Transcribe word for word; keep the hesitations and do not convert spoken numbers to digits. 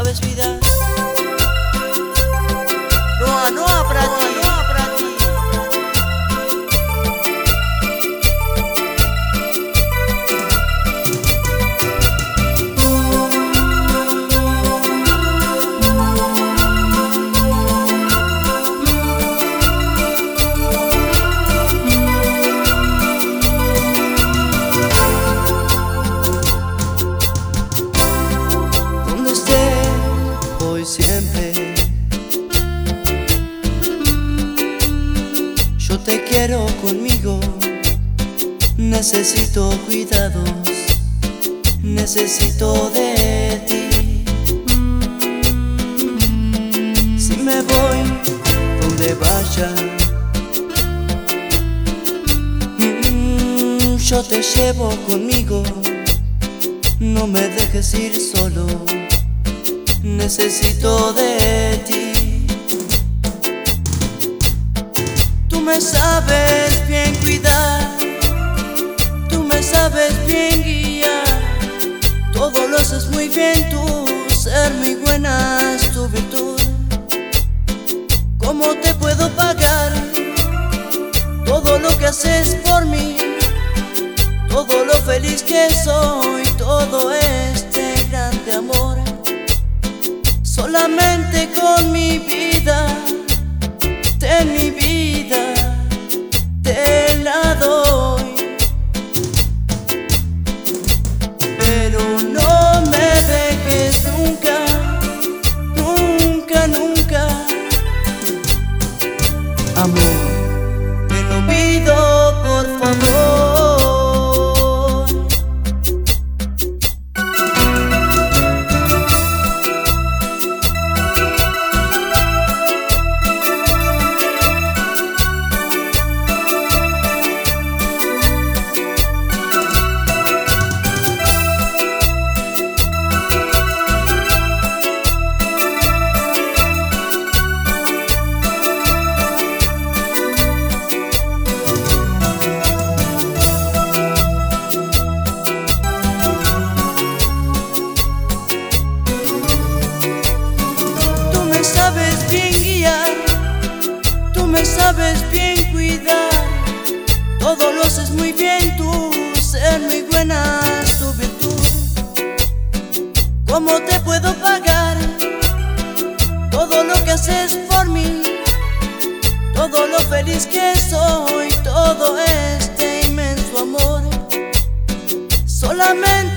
sabes, vida. Noa, Noa para ti, Noa para ti. Donde esté hoy siempre, yo te quiero conmigo. Necesito cuidados, necesito de ti. Si me voy donde vaya, mm, yo te llevo conmigo. No me dejes ir solo, necesito de ti. Tú me sabes bien cuidar, tú me sabes bien guiar. Todo lo haces muy bien tú, ser muy buena es tu virtud. ¿Cómo te puedo pagar todo lo que haces por mí? Todo lo feliz que soy, todo este grande amor. Solamente con mi vida, ten mi vida, te la doy. Pero no me dejes nunca, nunca, nunca. Amor, te lo pido por favor. Sabes bien guiar, tú me sabes bien cuidar. Todo lo haces muy bien tú, ser muy buena es tu virtud. ¿Cómo te puedo pagar todo lo que haces por mí? Todo lo feliz que soy, todo este inmenso amor. Solamente